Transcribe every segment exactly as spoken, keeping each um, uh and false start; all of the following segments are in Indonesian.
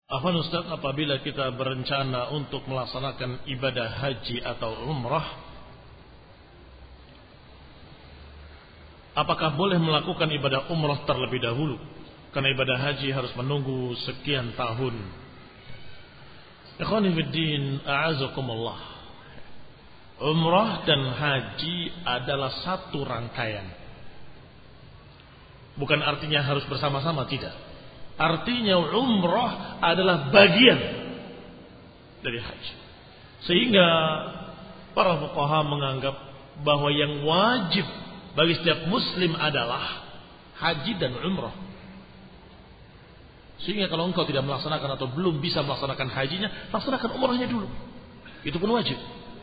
Afwan Ustaz, apabila kita berencana untuk melaksanakan ibadah haji atau umrah, apakah boleh melakukan ibadah umrah terlebih dahulu? Karena ibadah haji harus menunggu sekian tahun. Ikhwani fiddin, a'azakumullah. Umrah dan haji adalah satu rangkaian. Bukan artinya harus bersama-sama, tidak. Artinya umrah adalah bagian dari haji. Sehingga para fuqaha menganggap bahwa yang wajib bagi setiap muslim adalah haji dan umrah. Sehingga kalau engkau tidak melaksanakan atau belum bisa melaksanakan hajinya, laksanakan umrahnya dulu. Itu pun wajib.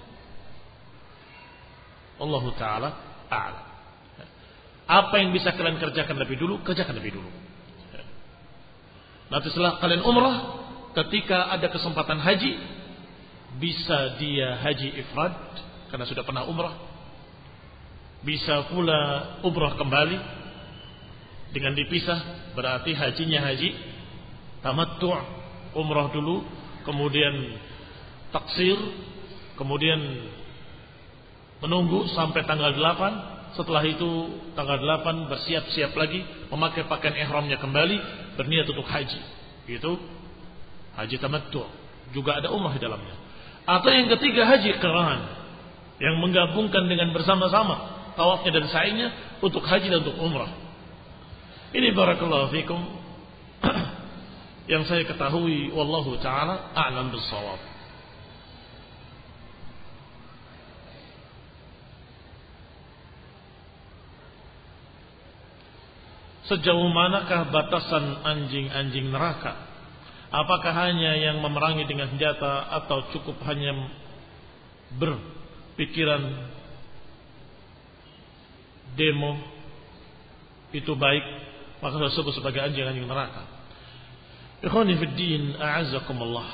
Allahu ta'ala a'lam. Apa yang bisa kalian kerjakan lebih dulu, kerjakan lebih dulu. Nanti setelah kalian umrah, ketika ada kesempatan haji, bisa dia haji ifrad karena sudah pernah umrah. Bisa pula umrah kembali dengan dipisah, berarti hajinya haji tamattu', umrah dulu, kemudian taksir, kemudian menunggu sampai tanggal delapan. Setelah itu tanggal delapan bersiap-siap lagi, memakai pakaian ihramnya kembali, berniat untuk haji. Itu haji tamattu', juga ada umrah di dalamnya. Atau yang ketiga haji qiran, yang menggabungkan dengan bersama-sama tawafnya dan sa'inya untuk haji dan untuk umrah. Ini barakallahu fikum yang saya ketahui, wallahu taala a'lam bis-shawab. Sejauh manakah batasan anjing-anjing neraka? Apakah hanya yang memerangi dengan senjata atau cukup hanya berpikiran demo itu baik, maka disebut sebagai anjing-anjing neraka? Ikhwani fid din, a'azzakumullah.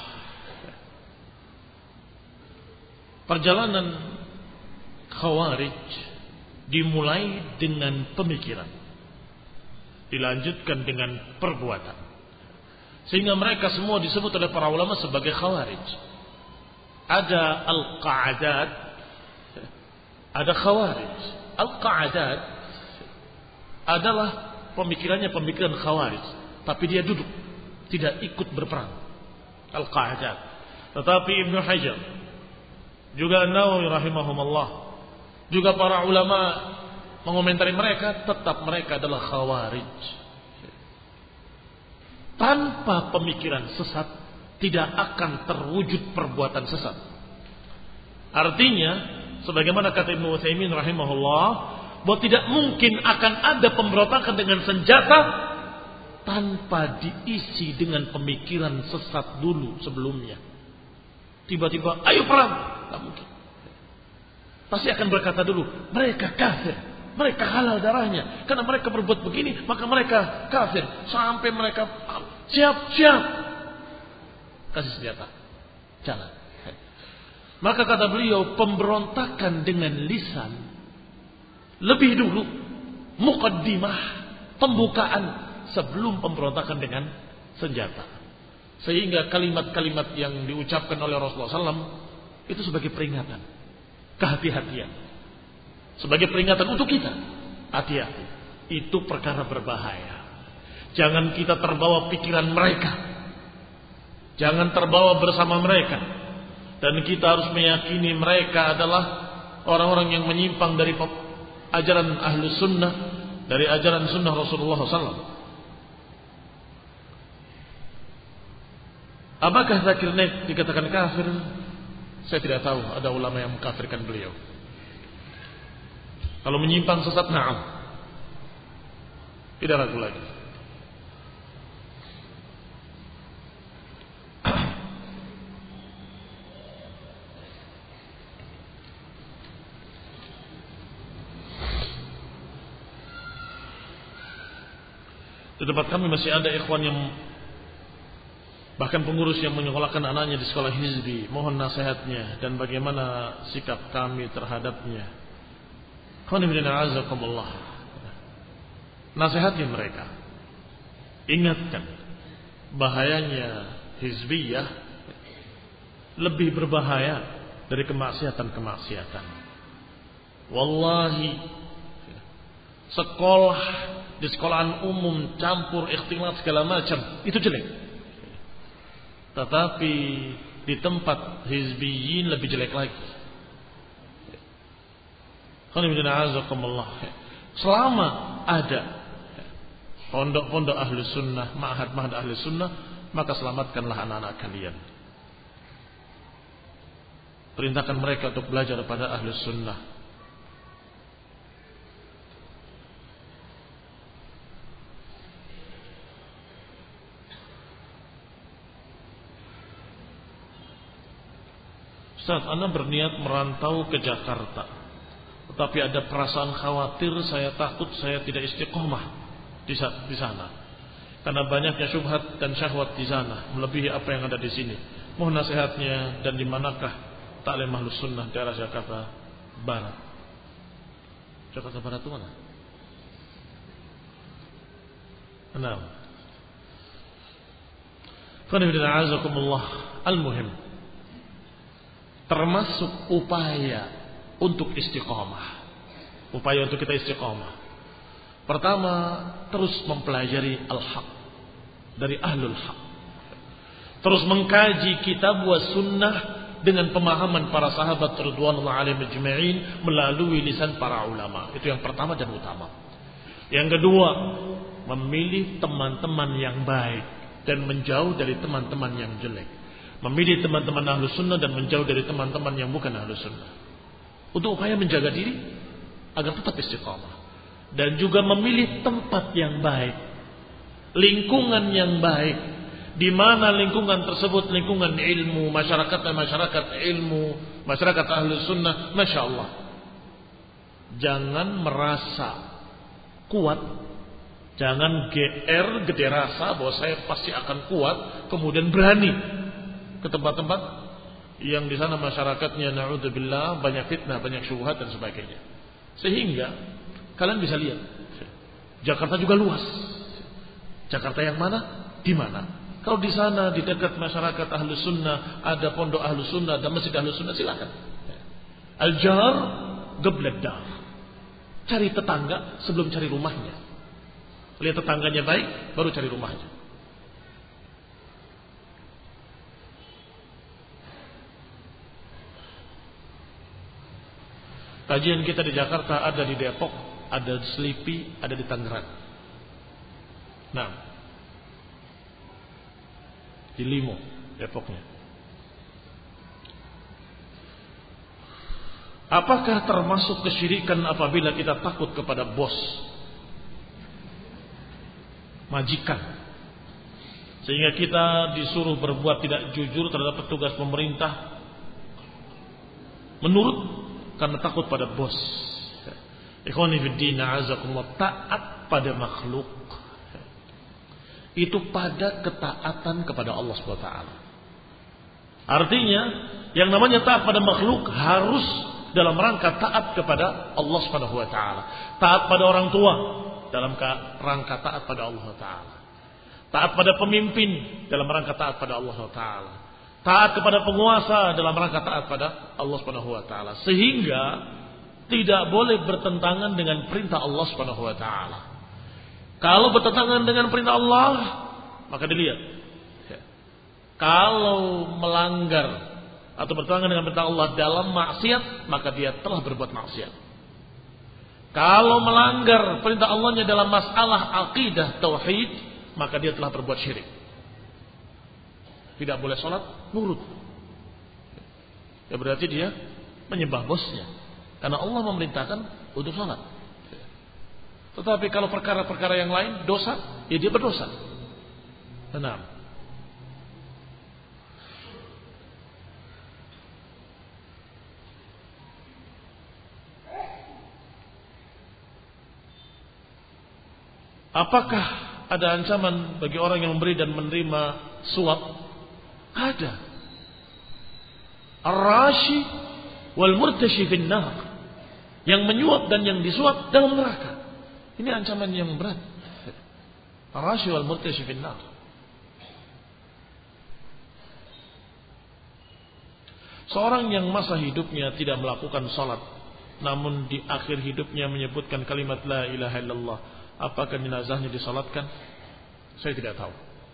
Perjalanan Khawarij dimulai dengan pemikiran, dilanjutkan dengan perbuatan, sehingga mereka semua disebut oleh para ulama sebagai Khawarij. Ada Al-Qa'adat, ada Khawarij. Al-Qa'adat adalah pemikirannya pemikiran Khawarij, tapi dia duduk, tidak ikut berperang. Al-Qa'adat. Tetapi Ibnu Hajar, juga An-Nawawi rahimahumullah, juga para ulama mengomentari mereka, tetap mereka adalah Khawarij. Tanpa pemikiran sesat tidak akan terwujud perbuatan sesat. Artinya, sebagaimana kata Ibnu Utsaimin rahimahullah, bahwa tidak mungkin akan ada pemberontakan dengan senjata tanpa diisi dengan pemikiran sesat dulu sebelumnya. Tiba-tiba ayo perang, tidak mungkin. Pasti akan berkata dulu, mereka kafir, mereka halal darahnya, karena mereka berbuat begini, maka mereka kafir. Sampai mereka siap, siap, kasih senjata, jalan. Maka kata beliau, pemberontakan dengan lisan lebih dulu, muqaddimah, pembukaan sebelum pemberontakan dengan senjata. Sehingga kalimat-kalimat yang diucapkan oleh Rasulullah shallallahu alaihi wasallam itu sebagai peringatan, kehati-hatian, sebagai peringatan untuk kita. Hati-hati, itu perkara berbahaya. Jangan kita terbawa pikiran mereka, jangan terbawa bersama mereka. Dan kita harus meyakini mereka adalah orang-orang yang menyimpang dari ajaran Ahlus Sunnah, dari ajaran Sunnah Rasulullah shallallahu alaihi wasallam. Apakah Zakir Naik dikatakan kafir? Saya tidak tahu ada ulama yang mengkafirkan beliau. Kalau menyimpang sesat, na'am, tidak ragu lagi. Di tempat kami masih ada ikhwan yang, bahkan pengurus yang menyekolahkan anaknya di sekolah hizbi. Mohon nasihatnya dan bagaimana sikap kami terhadapnya. Nasihati mereka, ingatkan bahayanya hizbiyah lebih berbahaya dari kemaksiatan-kemaksiatan. Wallahi, sekolah di sekolahan umum campur ikhtilat segala macam itu jelek. Tetapi di tempat hizbiyin lebih jelek lagi. Selama ada pondok-pondok ahli sunnah, ma'had-ma'had ahli sunnah, maka selamatkanlah anak-anak kalian. Perintahkan mereka untuk belajar pada ahli sunnah. Ustaz, Anda berniat merantau ke Jakarta, tetapi ada perasaan khawatir, saya takut saya tidak istiqomah di sana, karena banyaknya syubhat dan syahwat di sana melebihi apa yang ada di sini. Mohon nasihatnya, dan di manakah taklim ahlus sunnah daerah Jakarta Barat? Jakarta Barat itu mana? Enam. Qanibillah, al-muhim, termasuk upaya untuk istiqomah. Upaya untuk kita istiqomah. Pertama, terus mempelajari al-haq dari ahlul haq. Terus mengkaji kitab wa sunnah dengan pemahaman para sahabat radhiyallahu alaihim ajma'in melalui lisan para ulama. Itu yang pertama dan utama. Yang kedua, memilih teman-teman yang baik dan menjauh dari teman-teman yang jelek. Memilih teman-teman ahlus sunnah dan menjauh dari teman-teman yang bukan ahlus sunnah. Untuk upaya menjaga diri agar tetap istiqamah. Dan juga memilih tempat yang baik, lingkungan yang baik, di mana lingkungan tersebut lingkungan ilmu, masyarakat masyarakat ilmu, masyarakat ahlus sunnah. Masya Allah, jangan merasa kuat, jangan G R, gede rasa bahwa saya pasti akan kuat, kemudian berani ke tempat-tempat yang di sana masyarakatnya na'udzubillah banyak fitnah, banyak syubhat dan sebagainya. Sehingga kalian bisa lihat, Jakarta juga luas. Jakarta yang mana? Di mana? Kalau di sana di dekat masyarakat ahlus sunnah, ada pondok ahlus sunnah, ada masjid ahlus sunnah, silakan. Al-jar geblek dar. Cari tetangga sebelum cari rumahnya. Lihat tetangganya baik, baru cari rumahnya. Kajian kita di Jakarta ada di Depok, ada di Selipi, ada di Tangerang. Nah, di Limo, Depoknya. Apakah termasuk kesyirikan apabila kita takut kepada bos, majikan, sehingga kita disuruh berbuat tidak jujur terhadap petugas pemerintah menurut karena takut pada bos? Ikhwani fiddin, a'azakumullah, taat pada makhluk itu pada ketaatan kepada Allah subhanahu wa taala. Artinya, yang namanya taat pada makhluk harus dalam rangka taat kepada Allah subhanahu wa taala. Taat pada orang tua dalam rangka taat pada Allah taala. Taat pada pemimpin dalam rangka taat pada Allah taala. Taat kepada penguasa dalam rangka taat pada Allah Subhanahu wa taala, sehingga tidak boleh bertentangan dengan perintah Allah Subhanahu wa taala. Kalau bertentangan dengan perintah Allah, maka dilihat. Kalau melanggar atau bertentangan dengan perintah Allah dalam maksiat, maka dia telah berbuat maksiat. Kalau melanggar perintah Allahnya dalam masalah akidah tauhid, maka dia telah berbuat syirik. Tidak boleh sholat nurut. Ya berarti dia menyembah bosnya, karena Allah memerintahkan untuk sholat. Tetapi kalau perkara-perkara yang lain dosa, ya dia berdosa. Tenang. Apakah ada ancaman bagi orang yang memberi dan menerima suap? Ada. Ar-rashi wal murtashi fin nar. Yang menyuap dan yang disuap dalam neraka. Ini ancaman yang berat. Ar-rashi wal murtashi fin nar. Seorang yang masa hidupnya tidak melakukan salat, namun di akhir hidupnya menyebutkan kalimat la ilaha illallah, apakah jenazahnya disalatkan? Saya tidak tahu.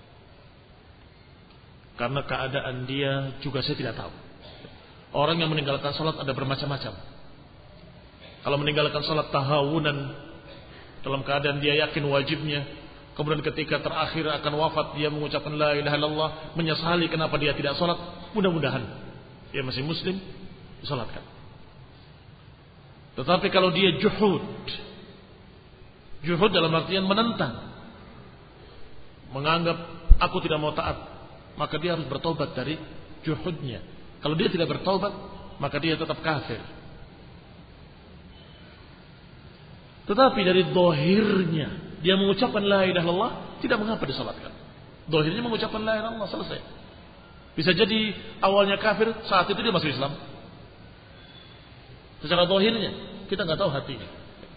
Karena keadaan dia juga saya tidak tahu. Orang yang meninggalkan salat ada bermacam-macam. Kalau meninggalkan salat tahawunan dalam keadaan dia yakin wajibnya, kemudian ketika terakhir akan wafat dia mengucapkan la ilaha illallah, menyesali kenapa dia tidak salat, mudah-mudahan dia masih muslim, disalatkan. Tetapi kalau dia juhud, juhud dalam artian menentang, menganggap aku tidak mau taat, maka dia harus bertobat dari juhudnya. Kalau dia tidak bertobat, maka dia tetap kafir. Tetapi dari dohirnya dia mengucapkan la ilaha illallah, tidak mengapa disalatkan. Dohirnya mengucapkan la ilaha illallah, selesai. Bisa jadi awalnya kafir, saat itu dia masuk Islam. Secara dohirnya, kita nggak tahu hatinya.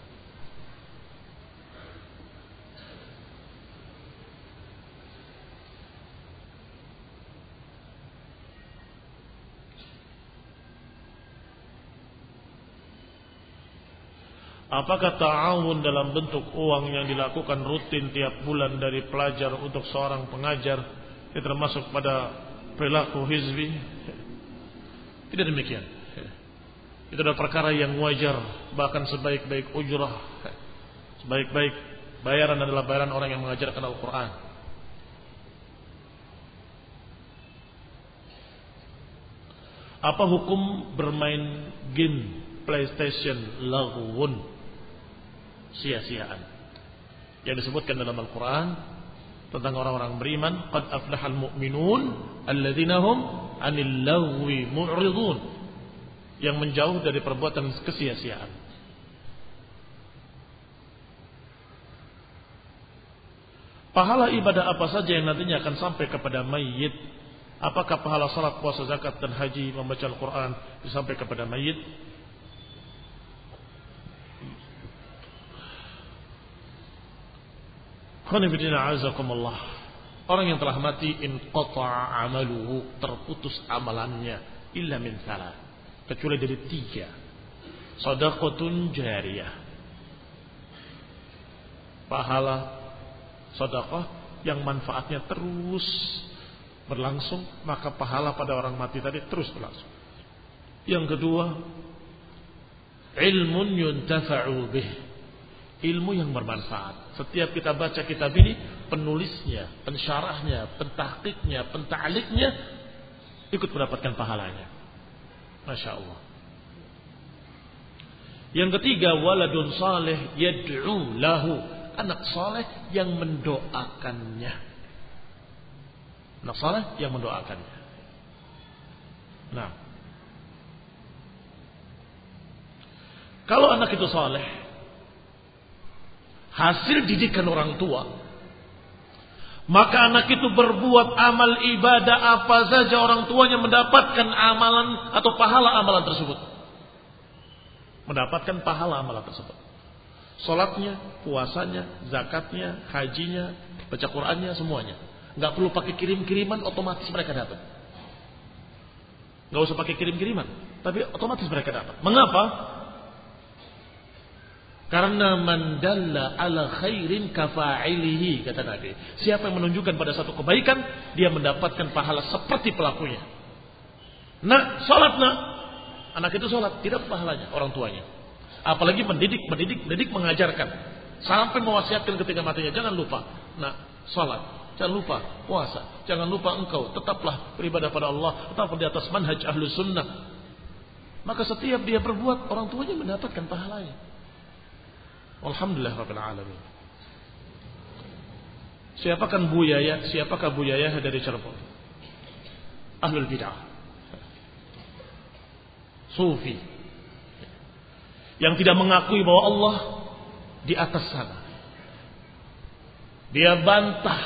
Apakah ta'awun dalam bentuk uang yang dilakukan rutin tiap bulan dari pelajar untuk seorang pengajar itu termasuk pada perilaku hizbi? Tidak demikian. Itu adalah perkara yang wajar. Bahkan sebaik-baik ujrah, sebaik-baik bayaran adalah bayaran orang yang mengajarkan Al-Quran. Apa hukum bermain game PlayStation laghun, sia-siaan, yang disebutkan dalam Al-Quran tentang orang-orang beriman, qad aflahal mu'minun alladzina hum 'anil laghwi mu'ridun, yang menjauh dari perbuatan kesia-siaan. Pahala ibadah apa saja yang nantinya akan sampai kepada mayit? Apakah pahala salat, puasa, zakat dan haji, membaca Al-Quran sampai kepada mayit? Orang yang telah mati inqata'a amaluhu, terputus amalannya, illa min salah, kecuali dari tiga. Shadaqatun jariyah, pahala sedekah yang manfaatnya terus berlangsung, maka pahala pada orang mati tadi terus berlangsung. Yang kedua, ilmun yuntafa'u bih, ilmu yang bermanfaat. Setiap kita baca kitab ini, penulisnya, pensyarahnya, pentahqiqnya, penta'liknya ikut mendapatkan pahalanya. Masya Allah. Yang ketiga, waladun saleh yad'u lahu, anak saleh yang mendoakannya. Anak saleh yang mendoakannya. Nah, kalau anak itu saleh, hasil didikan orang tua, maka anak itu berbuat amal ibadah apa saja, orang tuanya mendapatkan amalan atau pahala amalan tersebut. Mendapatkan pahala amalan tersebut. Salatnya, puasanya, zakatnya, hajinya, baca Qur'annya, semuanya. Enggak perlu pakai kirim-kiriman, otomatis mereka dapat. Enggak usah pakai kirim-kiriman, tapi otomatis mereka dapat. Mengapa? Karena man dalla ala khairin kafa'ilihi, kata Nabi. Siapa yang menunjukkan pada satu kebaikan, dia mendapatkan pahala seperti pelakunya. Nah, salat nak, anak itu salat, tidak pahalanya orang tuanya. Apalagi mendidik, mendidik, mendidik, mengajarkan, sampai mewasiatkan ketika matinya, jangan lupa, nah, salat, jangan lupa puasa, jangan lupa engkau tetaplah beribadah pada Allah, tetaplah di atas manhaj ahlus sunnah. Maka setiap dia berbuat, orang tuanya mendapatkan pahalanya. Alhamdulillah rabbil alamin. Siapakah Bu Yaya? Siapakah Bu Yaya dari Cirebon? Ahlul bid'ah, sufi, yang tidak mengakui bahwa Allah di atas sana. Dia bantah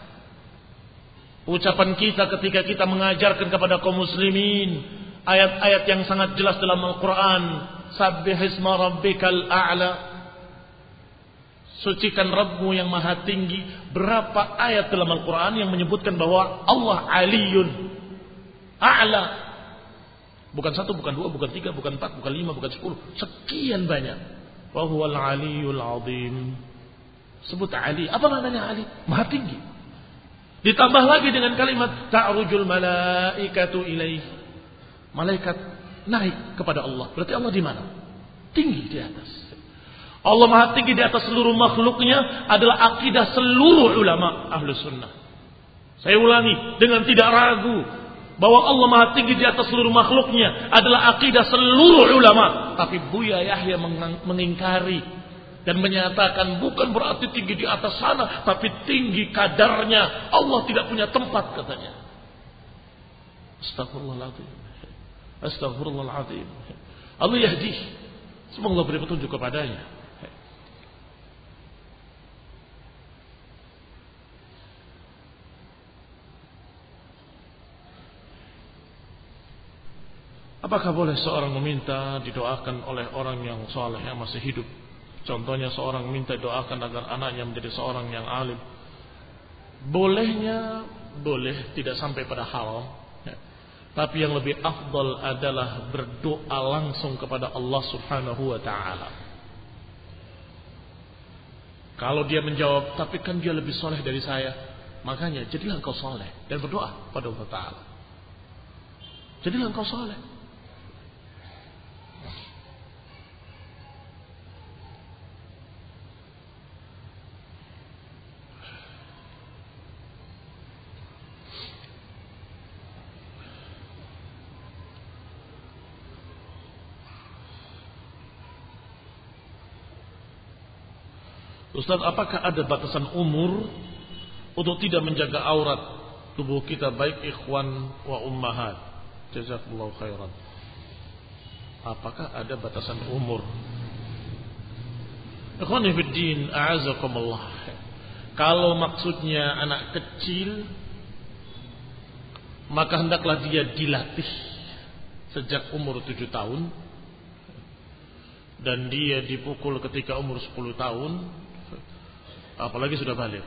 ucapan kita ketika kita mengajarkan kepada kaum muslimin ayat-ayat yang sangat jelas dalam Al-Quran. Sabbihisma rabbikal a'la, sucikan Rabbmu yang maha tinggi. Berapa ayat dalam Al-Quran yang menyebutkan bahwa Allah aliyun a'la. Bukan satu, bukan dua, bukan tiga, bukan empat, bukan lima, bukan sepuluh. Sekian banyak. Wa huwal aliyul azim. Sebut Ali. Apa maknanya Ali? Maha tinggi. Ditambah lagi dengan kalimat ta'rujul malaikatu ilaih. Malaikat naik kepada Allah. Berarti Allah di mana? Tinggi di atas. Allah maha tinggi di atas seluruh makhluknya adalah akidah seluruh ulama ahlu sunnah. Saya ulangi dengan tidak ragu bahwa Allah maha tinggi di atas seluruh makhluknya adalah akidah seluruh ulama. Tapi Buya Yahya mengingkari dan menyatakan bukan berarti tinggi di atas sana, tapi tinggi kadarnya. Allah tidak punya tempat katanya. Astagfirullahaladzim. Astagfirullahaladzim. Allah yahdi. Semoga Allah beri petunjuk kepadanya. Apakah boleh seorang meminta didoakan oleh orang yang soleh yang masih hidup? Contohnya seorang minta doakan agar anaknya menjadi seorang yang alim. Bolehnya boleh, tidak sampai pada haram. Ya. Tapi yang lebih afdal adalah berdoa langsung kepada Allah Subhanahu wa taala. Kalau dia menjawab, tapi kan dia lebih soleh dari saya, makanya jadilah engkau soleh dan berdoa pada Allah Taala. Jadilah engkau soleh. Ustaz, apakah ada batasan umur untuk tidak menjaga aurat tubuh kita baik ikhwan wa ummahat? Jazakumullahu khairan. Apakah ada batasan umur? Ikhwani fid din, a'azakumullah. Kalau maksudnya anak kecil, maka hendaklah dia dilatih sejak umur tujuh tahun dan dia dipukul ketika umur sepuluh tahun. Apalagi sudah balik,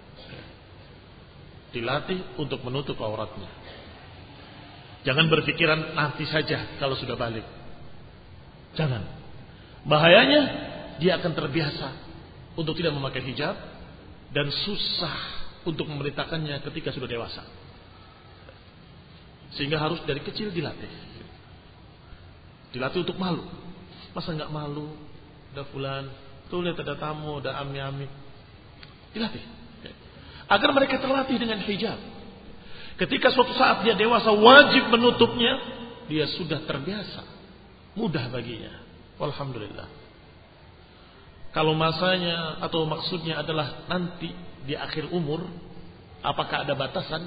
dilatih untuk menutup auratnya. Jangan berpikiran nanti saja kalau sudah balik. Jangan. Bahayanya dia akan terbiasa untuk tidak memakai hijab dan susah untuk memerintahkannya ketika sudah dewasa. Sehingga harus dari kecil dilatih. Dilatih untuk malu. Masa nggak malu? Ada fulan, tuh lihat ada tamu, ada ami-ami. Dilatih agar mereka terlatih dengan hijab. Ketika suatu saat dia dewasa wajib menutupnya, dia sudah terbiasa, mudah baginya. Alhamdulillah. Kalau masanya atau maksudnya adalah nanti di akhir umur, apakah ada batasan?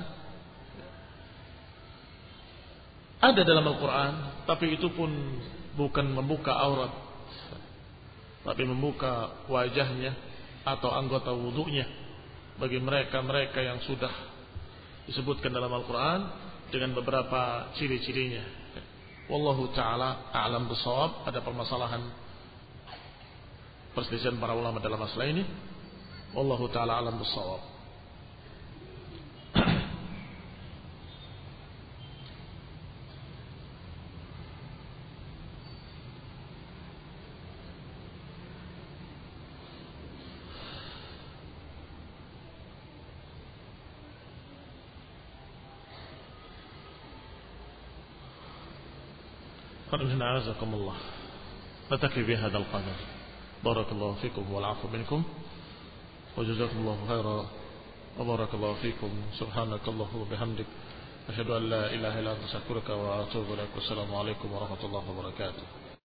Ada dalam Al-Quran, tapi itu pun bukan membuka aurat, tapi membuka wajahnya atau anggota wudunya bagi mereka-mereka yang sudah disebutkan dalam Al-Quran dengan beberapa ciri-cirinya. Wallahu ta'ala a'lam bishawab. Ada permasalahan perselisihan para ulama dalam masalah ini. Wallahu ta'ala a'lam bishawab. أعزكم الله نتكي بهذا القدر بارك الله فيكم والعفو منكم وجزاكم الله خيرا وبارك الله فيكم سبحانك اللهم وبحمدك أشهد أن لا إله إلا أنت أستغفرك وأتوب إليك والسلام عليكم ورحمة الله وبركاته.